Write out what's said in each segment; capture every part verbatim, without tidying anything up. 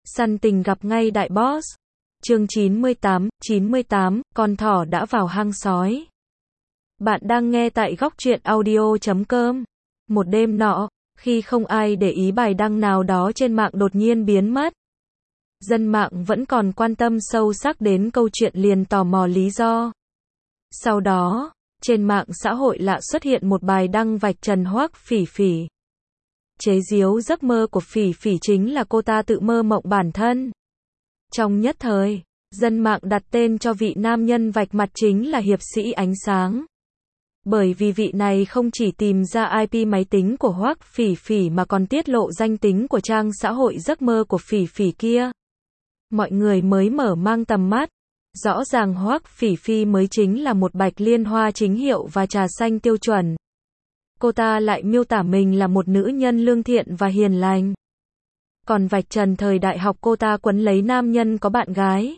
Săn tình gặp ngay đại boss. Chương chín mươi tám, chín mươi tám, con thỏ đã vào hang sói. Bạn đang nghe tại góc truyện audio chấm com. Một đêm nọ, khi không ai để ý bài đăng nào đó trên mạng đột nhiên biến mất. Dân mạng vẫn còn quan tâm sâu sắc đến câu chuyện liền tò mò lý do. Sau đó, trên mạng xã hội lạ xuất hiện một bài đăng vạch trần Hoắc Phỉ Phỉ. Chế giễu giấc mơ của Phỉ Phỉ chính là cô ta tự mơ mộng bản thân. Trong nhất thời, dân mạng đặt tên cho vị nam nhân vạch mặt chính là hiệp sĩ ánh sáng. Bởi vì vị này không chỉ tìm ra i pê máy tính của Hoắc Phỉ Phỉ mà còn tiết lộ danh tính của trang xã hội giấc mơ của Phỉ Phỉ kia. Mọi người mới mở mang tầm mắt. Rõ ràng Hoắc Phỉ Phỉ mới chính là một bạch liên hoa chính hiệu và trà xanh tiêu chuẩn. Cô ta lại miêu tả mình là một nữ nhân lương thiện và hiền lành. Còn vạch trần thời đại học cô ta quấn lấy nam nhân có bạn gái.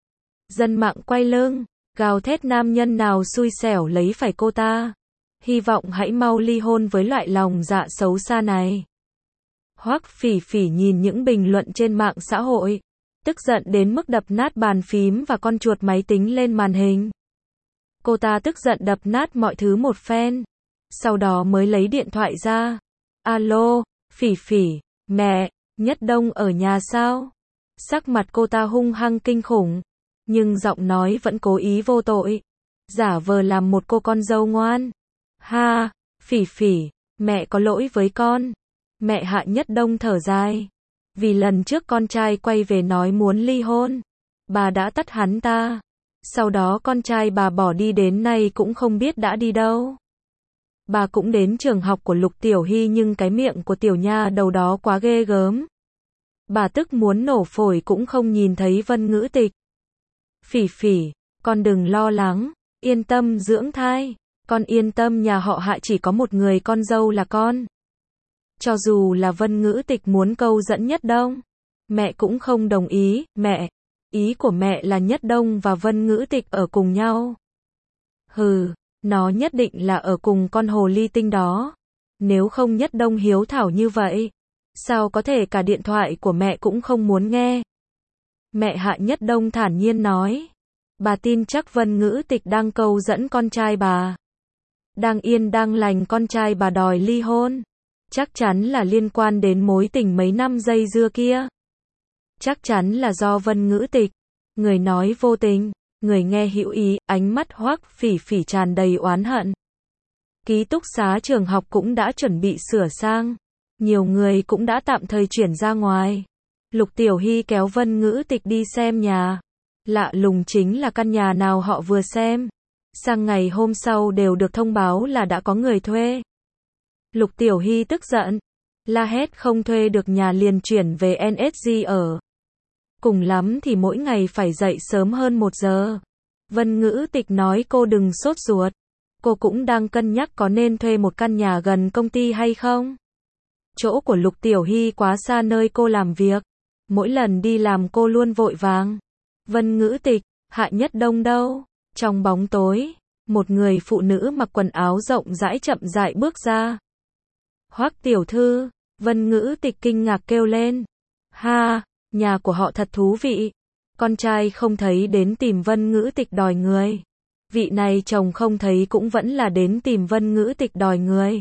Dân mạng quay lưng, gào thét nam nhân nào xui xẻo lấy phải cô ta. Hy vọng hãy mau ly hôn với loại lòng dạ xấu xa này. Hoắc Phỉ Phỉ nhìn những bình luận trên mạng xã hội, tức giận đến mức đập nát bàn phím và con chuột máy tính lên màn hình. Cô ta tức giận đập nát mọi thứ một phen. Sau đó mới lấy điện thoại ra. Alo, Phỉ Phỉ, mẹ, Nhất Đông ở nhà sao? Sắc mặt cô ta hung hăng kinh khủng, nhưng giọng nói vẫn cố ý vô tội, giả vờ làm một cô con dâu ngoan. Ha, Phỉ Phỉ, mẹ có lỗi với con. Mẹ Hạ Nhất Đông thở dài. Vì lần trước con trai quay về nói muốn ly hôn, bà đã tắt hắn ta. Sau đó con trai bà bỏ đi đến nay cũng không biết đã đi đâu. Bà cũng đến trường học của Lục Tiểu Hy nhưng cái miệng của tiểu nha đầu đó quá ghê gớm. Bà tức muốn nổ phổi cũng không nhìn thấy Vân Ngữ Tịch. Phỉ Phỉ, con đừng lo lắng, yên tâm dưỡng thai. Con yên tâm, nhà họ Hạ chỉ có một người con dâu là con. Cho dù là Vân Ngữ Tịch muốn câu dẫn Nhất Đông, mẹ cũng không đồng ý. Mẹ, ý của mẹ là Nhất Đông và Vân Ngữ Tịch ở cùng nhau. Hừ, nó nhất định là ở cùng con hồ ly tinh đó. Nếu không Nhất Đông hiếu thảo như vậy, sao có thể cả điện thoại của mẹ cũng không muốn nghe. Mẹ Hạ Nhất Đông thản nhiên nói. Bà tin chắc Vân Ngữ Tịch đang câu dẫn con trai bà. Đang yên đang lành con trai bà đòi ly hôn. Chắc chắn là liên quan đến mối tình mấy năm dây dưa kia. Chắc chắn là do Vân Ngữ Tịch. Người nói vô tình, người nghe hữu ý, ánh mắt Hoắc Phỉ Phỉ tràn đầy oán hận. Ký túc xá trường học cũng đã chuẩn bị sửa sang. Nhiều người cũng đã tạm thời chuyển ra ngoài. Lục Tiểu Hy kéo Vân Ngữ Tịch đi xem nhà. Lạ lùng chính là căn nhà nào họ vừa xem, sang ngày hôm sau đều được thông báo là đã có người thuê. Lục Tiểu Hy tức giận, la hét không thuê được nhà liền chuyển về en ét giê ở. Cùng lắm thì mỗi ngày phải dậy sớm hơn một giờ. Vân Ngữ Tịch nói cô đừng sốt ruột. Cô cũng đang cân nhắc có nên thuê một căn nhà gần công ty hay không. Chỗ của Lục Tiểu Hy quá xa nơi cô làm việc. Mỗi lần đi làm cô luôn vội vàng. Vân Ngữ Tịch, Hạ Nhất Đông đâu? Trong bóng tối, một người phụ nữ mặc quần áo rộng rãi chậm rãi bước ra. Hoắc tiểu thư, Vân Ngữ Tịch kinh ngạc kêu lên. Ha, nhà của họ thật thú vị. Con trai không thấy đến tìm Vân Ngữ Tịch đòi người. Vị này chồng không thấy cũng vẫn là đến tìm Vân Ngữ Tịch đòi người.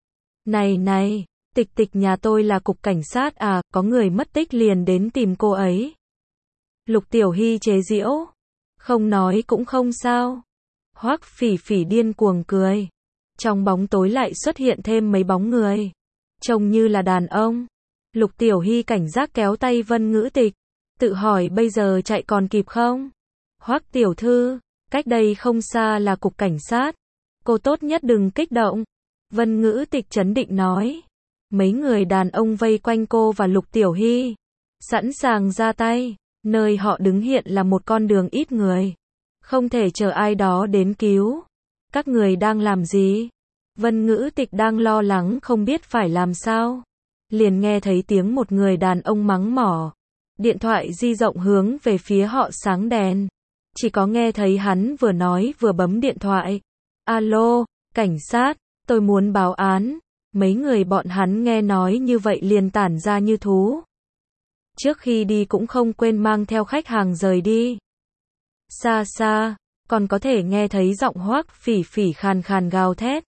Này này, Tịch Tịch nhà tôi là cục cảnh sát à, có người mất tích liền đến tìm cô ấy. Lục Tiểu Hy chế giễu. Không nói cũng không sao. Hoắc Phỉ Phỉ điên cuồng cười. Trong bóng tối lại xuất hiện thêm mấy bóng người. Trông như là đàn ông. Lục Tiểu Hy cảnh giác kéo tay Vân Ngữ Tịch. Tự hỏi bây giờ chạy còn kịp không? Hoắc tiểu thư, cách đây không xa là cục cảnh sát. Cô tốt nhất đừng kích động. Vân Ngữ Tịch trấn định nói. Mấy người đàn ông vây quanh cô và Lục Tiểu Hy, sẵn sàng ra tay. Nơi họ đứng hiện là một con đường ít người. Không thể chờ ai đó đến cứu. Các người đang làm gì? Vân Ngữ Tịch đang lo lắng không biết phải làm sao. Liền nghe thấy tiếng một người đàn ông mắng mỏ. Điện thoại di động hướng về phía họ sáng đèn. Chỉ có nghe thấy hắn vừa nói vừa bấm điện thoại. Alo, cảnh sát, tôi muốn báo án. Mấy người bọn hắn nghe nói như vậy liền tản ra như thú. Trước khi đi cũng không quên mang theo khách hàng rời đi. Xa xa, còn có thể nghe thấy giọng Hoắc Phỉ Phỉ khàn khàn gào thét.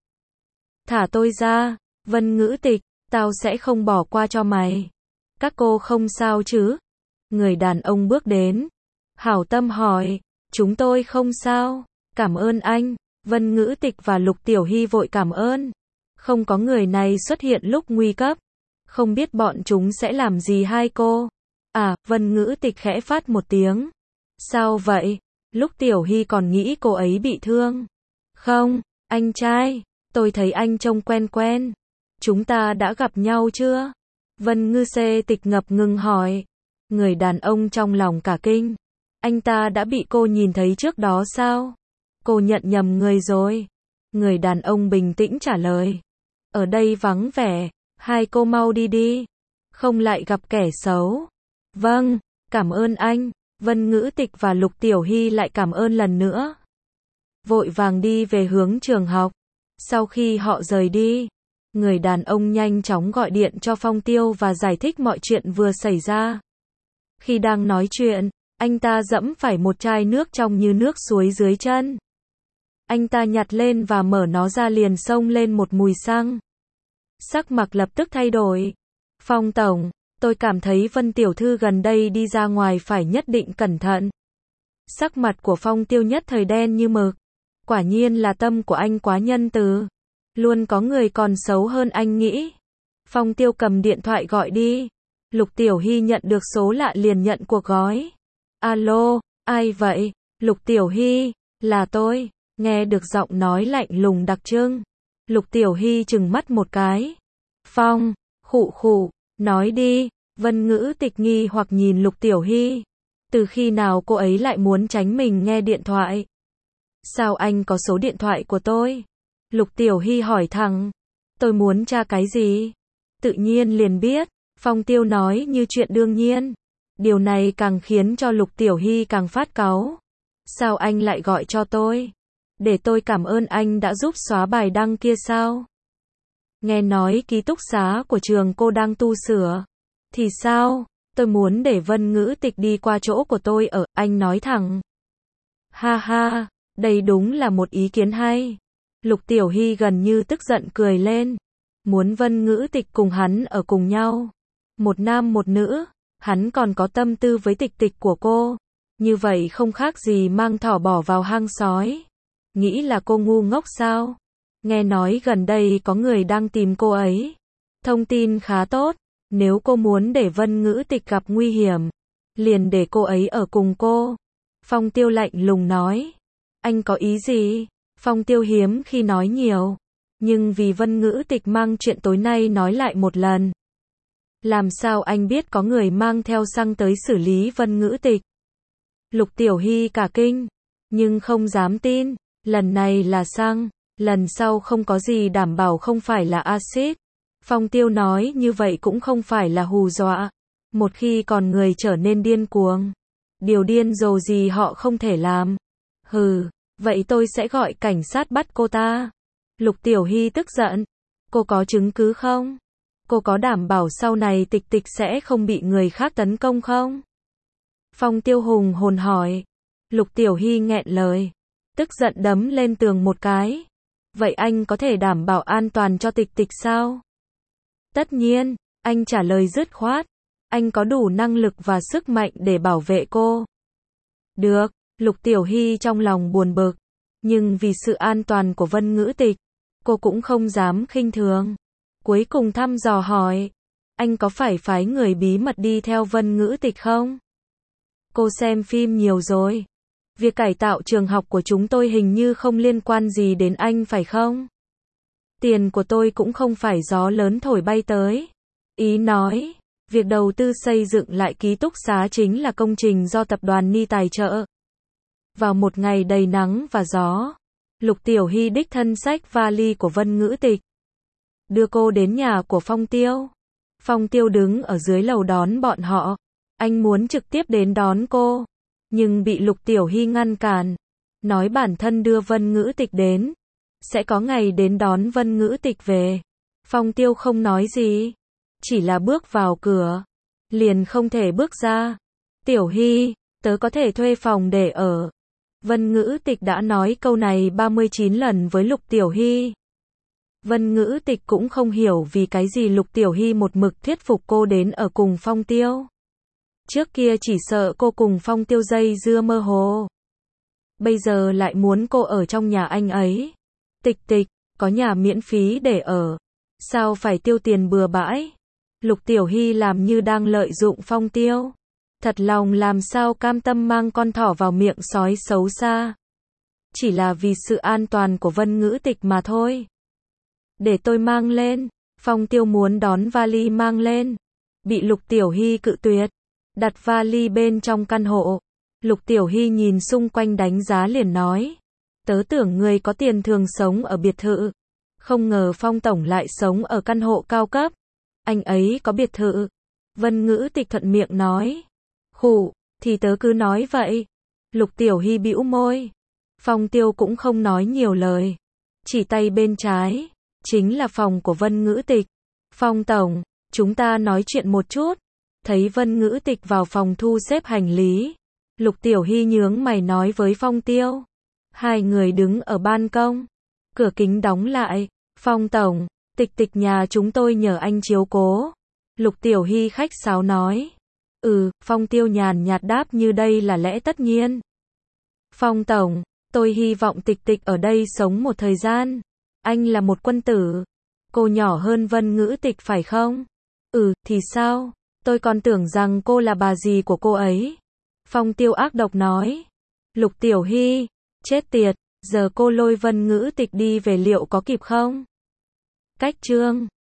Thả tôi ra, Vân Ngữ Tịch, tao sẽ không bỏ qua cho mày. Các cô không sao chứ? Người đàn ông bước đến. Hảo tâm hỏi, chúng tôi không sao, cảm ơn anh. Vân Ngữ Tịch và Lục Tiểu Hy vội cảm ơn. Không có người này xuất hiện lúc nguy cấp. Không biết bọn chúng sẽ làm gì hai cô. À, Vân Ngữ Tịch khẽ phát một tiếng. Sao vậy? Lúc Tiểu Hy còn nghĩ cô ấy bị thương. Không, anh trai, tôi thấy anh trông quen quen. Chúng ta đã gặp nhau chưa? Vân Ngữ Xê Tịch ngập ngừng hỏi. Người đàn ông trong lòng cả kinh. Anh ta đã bị cô nhìn thấy trước đó sao? Cô nhận nhầm người rồi. Người đàn ông bình tĩnh trả lời. Ở đây vắng vẻ, hai cô mau đi đi. Không lại gặp kẻ xấu. Vâng, cảm ơn anh. Vân Ngữ Tịch và Lục Tiểu Hy lại cảm ơn lần nữa. Vội vàng đi về hướng trường học. Sau khi họ rời đi, người đàn ông nhanh chóng gọi điện cho Phong Tiêu và giải thích mọi chuyện vừa xảy ra. Khi đang nói chuyện, anh ta dẫm phải một chai nước trong như nước suối dưới chân. Anh ta nhặt lên và mở nó ra liền xông lên một mùi xăng. Sắc mặt lập tức thay đổi. Phong tổng, tôi cảm thấy Vân tiểu thư gần đây đi ra ngoài phải nhất định cẩn thận. Sắc mặt của Phong Tiêu nhất thời đen như mực. Quả nhiên là tâm của anh quá nhân từ. Luôn có người còn xấu hơn anh nghĩ. Phong Tiêu cầm điện thoại gọi đi. Lục Tiểu Hy nhận được số lạ liền nhận cuộc gói. Alo, ai vậy? Lục Tiểu Hy, là tôi. Nghe được giọng nói lạnh lùng đặc trưng. Lục Tiểu Hy trừng mắt một cái. Phong, khụ khụ, nói đi. Vân Ngữ Tịch nghi hoặc nhìn Lục Tiểu Hy. Từ khi nào cô ấy lại muốn tránh mình nghe điện thoại? Sao anh có số điện thoại của tôi? Lục Tiểu Hy hỏi thẳng. Tôi muốn tra cái gì? Tự nhiên liền biết. Phong Tiêu nói như chuyện đương nhiên. Điều này càng khiến cho Lục Tiểu Hy càng phát cáu. Sao anh lại gọi cho tôi? Để tôi cảm ơn anh đã giúp xóa bài đăng kia sao? Nghe nói ký túc xá của trường cô đang tu sửa. Thì sao? Tôi muốn để Vân Ngữ Tịch đi qua chỗ của tôi ở, anh nói thẳng. Ha ha, đây đúng là một ý kiến hay. Lục Tiểu Hy gần như tức giận cười lên. Muốn Vân Ngữ Tịch cùng hắn ở cùng nhau. Một nam một nữ, hắn còn có tâm tư với Tịch Tịch của cô. Như vậy không khác gì mang thỏ bỏ vào hang sói. Nghĩ là cô ngu ngốc sao? Nghe nói gần đây có người đang tìm cô ấy. Thông tin khá tốt. Nếu cô muốn để Vân Ngữ Tịch gặp nguy hiểm, liền để cô ấy ở cùng cô. Phong Tiêu lạnh lùng nói. Anh có ý gì? Phong Tiêu hiếm khi nói nhiều. Nhưng vì Vân Ngữ Tịch mang chuyện tối nay nói lại một lần. Làm sao anh biết có người mang theo xăng tới xử lý Vân Ngữ Tịch? Lục Tiểu Hy cả kinh. Nhưng không dám tin. Lần này là xăng. Lần sau không có gì đảm bảo không phải là axit. Phong Tiêu nói như vậy cũng không phải là hù dọa. Một khi còn người trở nên điên cuồng. Điều điên rồ gì họ không thể làm. Hừ, vậy tôi sẽ gọi cảnh sát bắt cô ta. Lục Tiểu Hy tức giận. Cô có chứng cứ không? Cô có đảm bảo sau này Tịch Tịch sẽ không bị người khác tấn công không? Phong Tiêu hùng hồn hỏi. Lục Tiểu Hy nghẹn lời. Tức giận đấm lên tường một cái. Vậy anh có thể đảm bảo an toàn cho Tịch Tịch sao? Tất nhiên, anh trả lời dứt khoát. Anh có đủ năng lực và sức mạnh để bảo vệ cô. Được, Lục Tiểu Hy trong lòng buồn bực. Nhưng vì sự an toàn của Vân Ngữ Tịch, cô cũng không dám khinh thường. Cuối cùng thăm dò hỏi. Anh có phải phái người bí mật đi theo Vân Ngữ Tịch không? Cô xem phim nhiều rồi. Việc cải tạo trường học của chúng tôi hình như không liên quan gì đến anh phải không? Tiền của tôi cũng không phải gió lớn thổi bay tới. Ý nói, việc đầu tư xây dựng lại ký túc xá chính là công trình do tập đoàn Ni tài trợ. Vào một ngày đầy nắng và gió, Lục Tiểu Hy đích thân xách vali của Vân Ngữ Tịch. Đưa cô đến nhà của Phong Tiêu. Phong Tiêu đứng ở dưới lầu đón bọn họ. Anh muốn trực tiếp đến đón cô. Nhưng bị Lục Tiểu Hy ngăn cản. Nói bản thân đưa Vân Ngữ Tịch đến. Sẽ có ngày đến đón Vân Ngữ Tịch về. Phong Tiêu không nói gì. Chỉ là bước vào cửa. liền không thể bước ra. Tiểu Hy, tớ có thể thuê phòng để ở. Vân Ngữ Tịch đã nói câu này ba mươi chín lần với Lục Tiểu Hy. Vân Ngữ Tịch cũng không hiểu vì cái gì Lục Tiểu Hy một mực thuyết phục cô đến ở cùng Phong Tiêu. Trước kia chỉ sợ cô cùng Phong Tiêu dây dưa mơ hồ. Bây giờ lại muốn cô ở trong nhà anh ấy. Tịch Tịch, có nhà miễn phí để ở. Sao phải tiêu tiền bừa bãi? Lục Tiểu Hy làm như đang lợi dụng Phong Tiêu. Thật lòng làm sao cam tâm mang con thỏ vào miệng sói xấu xa. Chỉ là vì sự an toàn của Vân Ngữ Tịch mà thôi. Để tôi mang lên. Phong Tiêu muốn đón vali mang lên. Bị Lục Tiểu Hy cự tuyệt. Đặt vali bên trong căn hộ. Lục Tiểu Hy nhìn xung quanh đánh giá liền nói. Tớ tưởng người có tiền thường sống ở biệt thự. Không ngờ Phong Tổng lại sống ở căn hộ cao cấp. Anh ấy có biệt thự. Vân Ngữ Tịch thuận miệng nói. Khụ, thì tớ cứ nói vậy. Lục Tiểu Hy bĩu môi. Phong Tiêu cũng không nói nhiều lời. Chỉ tay bên trái. Chính là phòng của Vân Ngữ Tịch. Phong Tổng, chúng ta nói chuyện một chút. Thấy Vân Ngữ Tịch vào phòng thu xếp hành lý. Lục Tiểu Hy nhướng mày nói với Phong Tiêu. Hai người đứng ở ban công. Cửa kính đóng lại. Phong Tổng, Tịch Tịch nhà chúng tôi nhờ anh chiếu cố. Lục Tiểu Hy khách sáo nói. Ừ, Phong Tiêu nhàn nhạt đáp như đây là lẽ tất nhiên. Phong Tổng, tôi hy vọng Tịch Tịch ở đây sống một thời gian. Anh là một quân tử. Cô nhỏ hơn Vân Ngữ Tịch phải không? Ừ, thì sao? Tôi còn tưởng rằng cô là bà dì của cô ấy. Phong Tiêu ác độc nói. Lục Tiểu Hy, chết tiệt, giờ cô lôi Vân Ngữ Tịch đi về liệu có kịp không? Cách chương